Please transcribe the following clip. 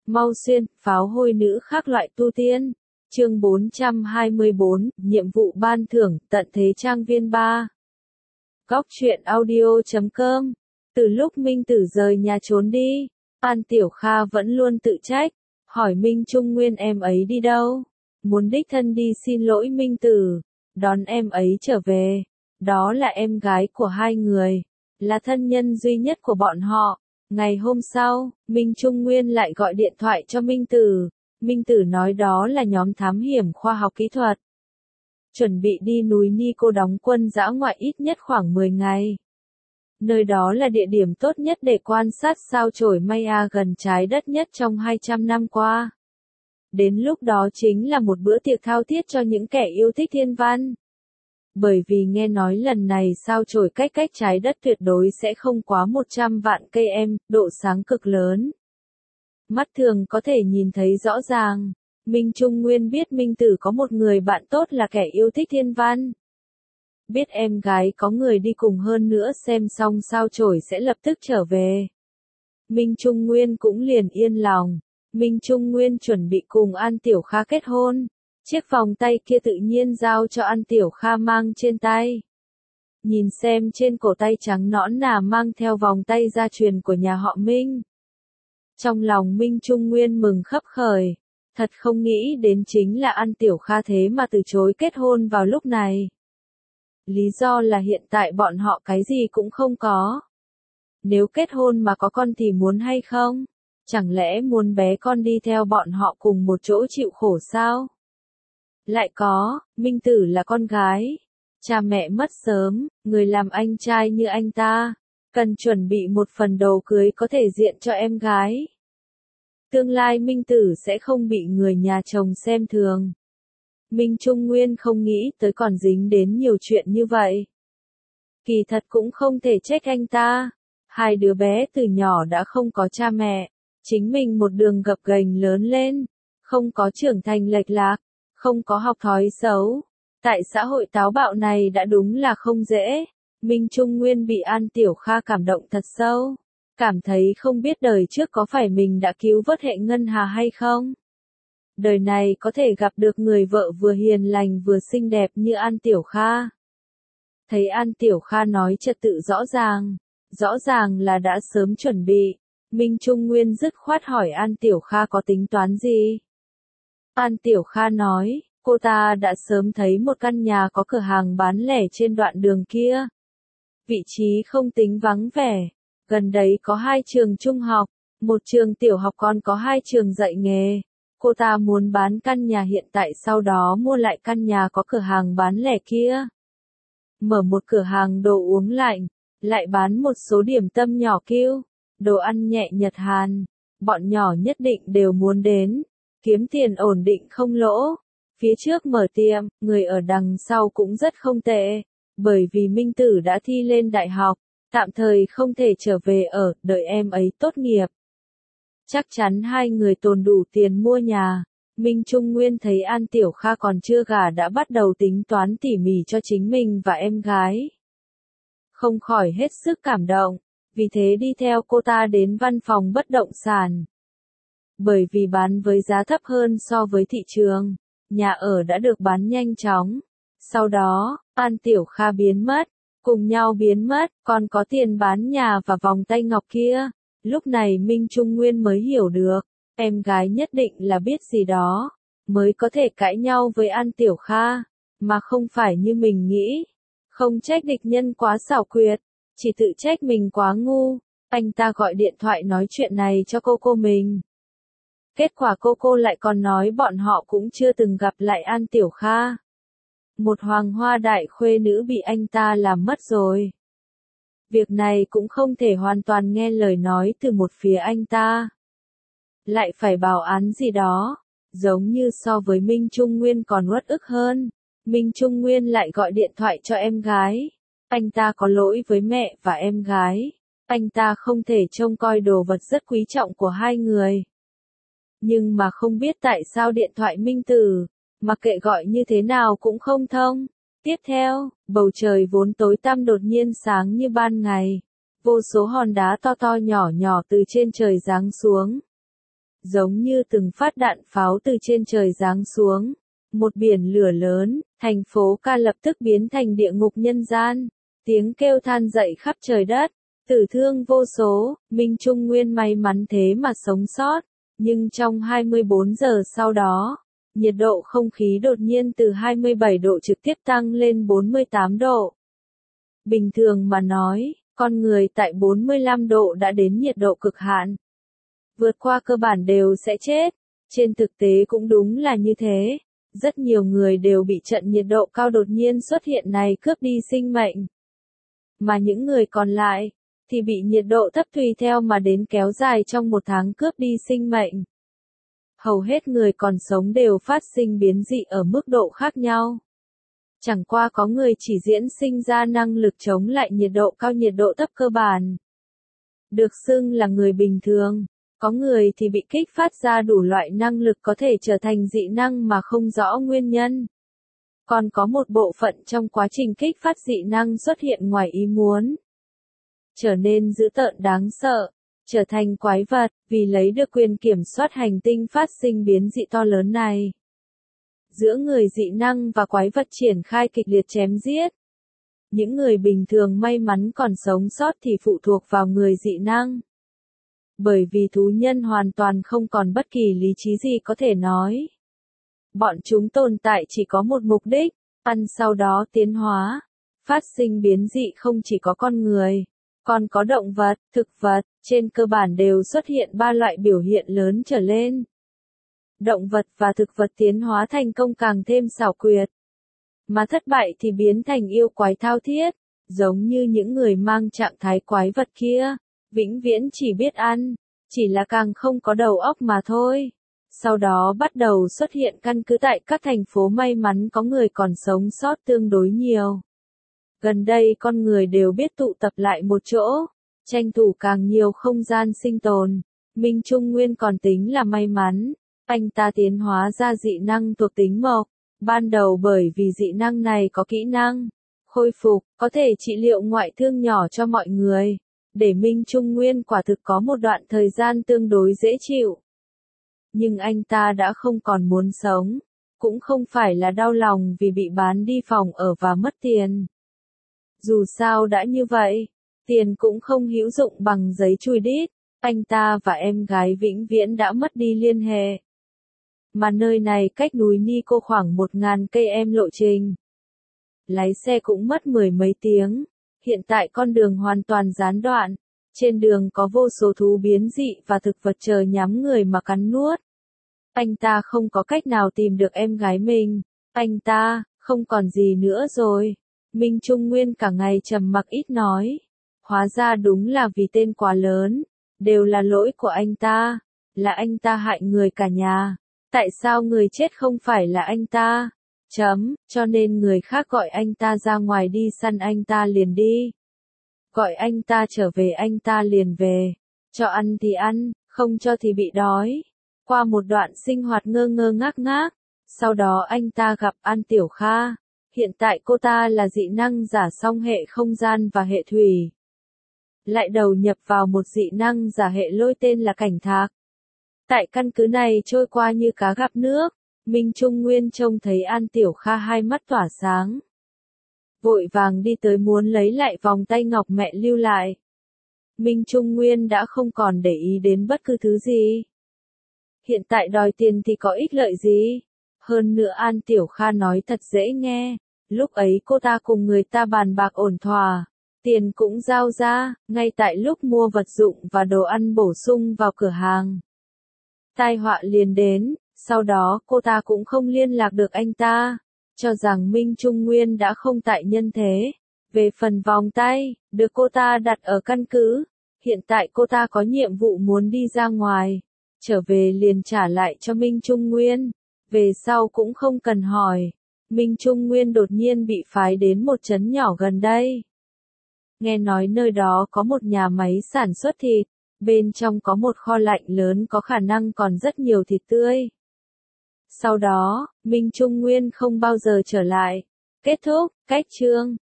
Mau xuyên, pháo hôi nữ khác loại tu tiên. Chương 424, nhiệm vụ ban thưởng, tận thế trang viên 3. Góc truyện audio.com. Từ lúc Minh Tử rời nhà trốn đi, An Tiểu Kha vẫn luôn tự trách, hỏi Minh Trung Nguyên em ấy đi đâu, muốn đích thân đi xin lỗi Minh Tử, đón em ấy trở về. Đó là em gái của hai người, là thân nhân duy nhất của bọn họ. Ngày hôm sau, Minh Trung Nguyên lại gọi điện thoại cho Minh Tử. Minh Tử nói đó là nhóm thám hiểm khoa học kỹ thuật. Chuẩn bị đi núi Nico đóng quân dã ngoại ít nhất khoảng 10 ngày. Nơi đó là địa điểm tốt nhất để quan sát sao chổi Maya gần trái đất nhất trong 200 năm qua. Đến lúc đó chính là một bữa tiệc thao thiết cho những kẻ yêu thích thiên văn. Bởi vì nghe nói lần này sao chổi cách trái đất tuyệt đối sẽ không quá 100 vạn cây em, độ sáng cực lớn. Mắt thường có thể nhìn thấy rõ ràng. Minh Trung Nguyên biết Minh Tử có một người bạn tốt là kẻ yêu thích thiên văn. Biết em gái có người đi cùng hơn nữa xem xong sao chổi sẽ lập tức trở về. Minh Trung Nguyên cũng liền yên lòng. Minh Trung Nguyên chuẩn bị cùng An Tiểu Kha kết hôn. Chiếc vòng tay kia tự nhiên giao cho An Tiểu Kha mang trên tay. Nhìn xem trên cổ tay trắng nõn nà mang theo vòng tay gia truyền của nhà họ Minh. Trong lòng Minh Trung Nguyên mừng khấp khởi. Thật không nghĩ đến chính là An Tiểu Kha thế mà từ chối kết hôn vào lúc này. Lý do là hiện tại bọn họ cái gì cũng không có. Nếu kết hôn mà có con thì muốn hay không? Chẳng lẽ muốn bé con đi theo bọn họ cùng một chỗ chịu khổ sao? Lại có, Minh Tử là con gái. Cha mẹ mất sớm, người làm anh trai như anh ta. Cần chuẩn bị một phần đồ cưới có thể diện cho em gái. Tương lai Minh Tử sẽ không bị người nhà chồng xem thường. Minh Trung Nguyên không nghĩ tới còn dính đến nhiều chuyện như vậy. Kỳ thật cũng không thể trách anh ta. Hai đứa bé từ nhỏ đã không có cha mẹ. Chính mình một đường gập ghềnh lớn lên. Không có trưởng thành lệch lạc. Không có học thói xấu. Tại xã hội táo bạo này đã đúng là không dễ. Minh Trung Nguyên bị An Tiểu Kha cảm động thật sâu. Cảm thấy không biết đời trước có phải mình đã cứu vớt hệ ngân hà hay không. Đời này có thể gặp được người vợ vừa hiền lành vừa xinh đẹp như An Tiểu Kha. Thấy An Tiểu Kha nói trật tự rõ ràng là đã sớm chuẩn bị. Minh Trung Nguyên dứt khoát hỏi An Tiểu Kha có tính toán gì. An Tiểu Kha nói, cô ta đã sớm thấy một căn nhà có cửa hàng bán lẻ trên đoạn đường kia. Vị trí không tính vắng vẻ. Gần đấy có 2 trường trung học, một trường tiểu học còn có 2 trường dạy nghề. Cô ta muốn bán căn nhà hiện tại sau đó mua lại căn nhà có cửa hàng bán lẻ kia. Mở một cửa hàng đồ uống lạnh, lại bán một số điểm tâm nhỏ kiêu, đồ ăn nhẹ Nhật Hàn. Bọn nhỏ nhất định đều muốn đến, kiếm tiền ổn định không lỗ. Phía trước mở tiệm, người ở đằng sau cũng rất không tệ, bởi vì Minh Tử đã thi lên đại học. Tạm thời không thể trở về ở, đợi em ấy tốt nghiệp. Chắc chắn hai người tồn đủ tiền mua nhà. Minh Trung Nguyên thấy An Tiểu Kha còn chưa gả đã bắt đầu tính toán tỉ mỉ cho chính mình và em gái. Không khỏi hết sức cảm động, vì thế đi theo cô ta đến văn phòng bất động sản. Bởi vì bán với giá thấp hơn so với thị trường, nhà ở đã được bán nhanh chóng. Sau đó, An Tiểu Kha biến mất. Cùng nhau biến mất, còn có tiền bán nhà và vòng tay ngọc kia. Lúc này Minh Trung Nguyên mới hiểu được, em gái nhất định là biết gì đó, mới có thể cãi nhau với An Tiểu Kha, mà không phải như mình nghĩ. Không trách địch nhân quá xảo quyệt, chỉ tự trách mình quá ngu. Anh ta gọi điện thoại nói chuyện này cho cô mình. Kết quả cô lại còn nói bọn họ cũng chưa từng gặp lại An Tiểu Kha. Một hoàng hoa đại khuê nữ bị anh ta làm mất rồi. Việc này cũng không thể hoàn toàn nghe lời nói từ một phía anh ta. Lại phải bảo án gì đó, giống như so với Minh Trung Nguyên còn uất ức hơn. Minh Trung Nguyên lại gọi điện thoại cho em gái. Anh ta có lỗi với mẹ và em gái. Anh ta không thể trông coi đồ vật rất quý trọng của hai người. Nhưng mà không biết tại sao điện thoại Minh Tử, mặc kệ gọi như thế nào cũng không thông. Tiếp theo, bầu trời vốn tối tăm đột nhiên sáng như ban ngày. Vô số hòn đá to to nhỏ nhỏ từ trên trời giáng xuống. giống như từng phát đạn pháo từ trên trời giáng xuống. Một biển lửa lớn, thành phố Ca lập tức biến thành địa ngục nhân gian. Tiếng kêu than dậy khắp trời đất, tử thương vô số, Minh Trung Nguyên may mắn thế mà sống sót. Nhưng trong 24 giờ sau đó, nhiệt độ không khí đột nhiên từ 27 độ trực tiếp tăng lên 48 độ. Bình thường mà nói, con người tại 45 độ đã đến nhiệt độ cực hạn. Vượt qua cơ bản đều sẽ chết. Trên thực tế cũng đúng là như thế. Rất nhiều người đều bị trận nhiệt độ cao đột nhiên xuất hiện này cướp đi sinh mệnh. Mà những người còn lại, thì bị nhiệt độ thấp tùy theo mà đến kéo dài trong một tháng cướp đi sinh mệnh. Hầu hết người còn sống đều phát sinh biến dị ở mức độ khác nhau. Chẳng qua có người chỉ diễn sinh ra năng lực chống lại nhiệt độ cao nhiệt độ thấp cơ bản. Được xưng là người bình thường. Có người thì bị kích phát ra đủ loại năng lực có thể trở thành dị năng mà không rõ nguyên nhân. Còn có một bộ phận trong quá trình kích phát dị năng xuất hiện ngoài ý muốn. Trở nên dữ tợn đáng sợ, trở thành quái vật, vì lấy được quyền kiểm soát hành tinh phát sinh biến dị to lớn này. Giữa người dị năng và quái vật triển khai kịch liệt chém giết. Những người bình thường may mắn còn sống sót thì phụ thuộc vào người dị năng. Bởi vì thú nhân hoàn toàn không còn bất kỳ lý trí gì có thể nói. Bọn chúng tồn tại chỉ có một mục đích, ăn sau đó tiến hóa. Phát sinh biến dị không chỉ có con người, còn có động vật, thực vật, trên cơ bản đều xuất hiện 3 loại biểu hiện lớn trở lên. Động vật và thực vật tiến hóa thành công càng thêm xảo quyệt. Mà thất bại thì biến thành yêu quái thao thiết, giống như những người mang trạng thái quái vật kia. Vĩnh viễn chỉ biết ăn, chỉ là càng không có đầu óc mà thôi. Sau đó bắt đầu xuất hiện căn cứ tại các thành phố may mắn có người còn sống sót tương đối nhiều. Gần đây con người đều biết tụ tập lại một chỗ, tranh thủ càng nhiều không gian sinh tồn. Minh Trung Nguyên còn tính là may mắn, anh ta tiến hóa ra dị năng thuộc tính mộc. Ban đầu bởi vì dị năng này có kỹ năng khôi phục, có thể trị liệu ngoại thương nhỏ cho mọi người. Để Minh Trung Nguyên quả thực có một đoạn thời gian tương đối dễ chịu. Nhưng anh ta đã không còn muốn sống, cũng không phải là đau lòng vì bị bán đi phòng ở và mất tiền. Dù sao đã như vậy, tiền cũng không hữu dụng bằng giấy chùi đít, anh ta và em gái vĩnh viễn đã mất đi liên hệ. Mà nơi này cách núi Nico khoảng 1000 cây lộ trình. Lái xe cũng mất 10 mấy tiếng. Hiện tại con đường hoàn toàn gián đoạn. Trên đường có vô số thú biến dị và thực vật chờ nhắm người mà cắn nuốt. Anh ta không có cách nào tìm được em gái mình. Anh ta, không còn gì nữa rồi. Minh Trung Nguyên cả ngày trầm mặc ít nói. Hóa ra đúng là vì tên quá lớn. Đều là lỗi của anh ta. Là anh ta hại người cả nhà. Tại sao người chết không phải là anh ta? Cho nên người khác gọi anh ta ra ngoài đi săn anh ta liền đi. Gọi anh ta trở về anh ta liền về. Cho ăn thì ăn, không cho thì bị đói. Qua một đoạn sinh hoạt ngơ ngơ ngác ngác. Sau đó anh ta gặp An Tiểu Kha. Hiện tại cô ta là dị năng giả song hệ không gian và hệ thủy. Lại đầu nhập vào một dị năng giả hệ lôi tên là Cảnh Thạc. Tại căn cứ này trôi qua như cá gặp nước. Minh Trung Nguyên trông thấy An Tiểu Kha hai mắt tỏa sáng. Vội vàng đi tới muốn lấy lại vòng tay ngọc mẹ lưu lại. Minh Trung Nguyên đã không còn để ý đến bất cứ thứ gì. Hiện tại đòi tiền thì có ích lợi gì? Hơn nữa An Tiểu Kha nói thật dễ nghe. Lúc ấy cô ta cùng người ta bàn bạc ổn thỏa. Tiền cũng giao ra, ngay tại lúc mua vật dụng và đồ ăn bổ sung vào cửa hàng. Tai họa liền đến. Sau đó cô ta cũng không liên lạc được anh ta, cho rằng Minh Trung Nguyên đã không tại nhân thế. Về phần vòng tay, được cô ta đặt ở căn cứ, hiện tại cô ta có nhiệm vụ muốn đi ra ngoài, trở về liền trả lại cho Minh Trung Nguyên, về sau cũng không cần hỏi. Minh Trung Nguyên đột nhiên bị phái đến một trấn nhỏ gần đây. Nghe nói nơi đó có một nhà máy sản xuất thịt, bên trong có một kho lạnh lớn có khả năng còn rất nhiều thịt tươi. Sau đó, Minh Trung Nguyên không bao giờ trở lại. Kết thúc, cách chương.